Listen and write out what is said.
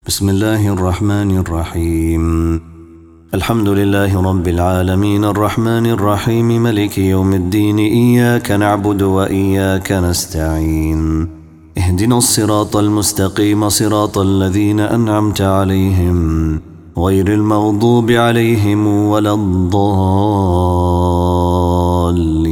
بسم الله الرحمن الرحيم. الحمد لله رب العالمين الرحمن الرحيم ملك يوم الدين. إياك نعبد وإياك نستعين. اهدنا الصراط المستقيم صراط الذين أنعمت عليهم غير المغضوب عليهم ولا الضالين.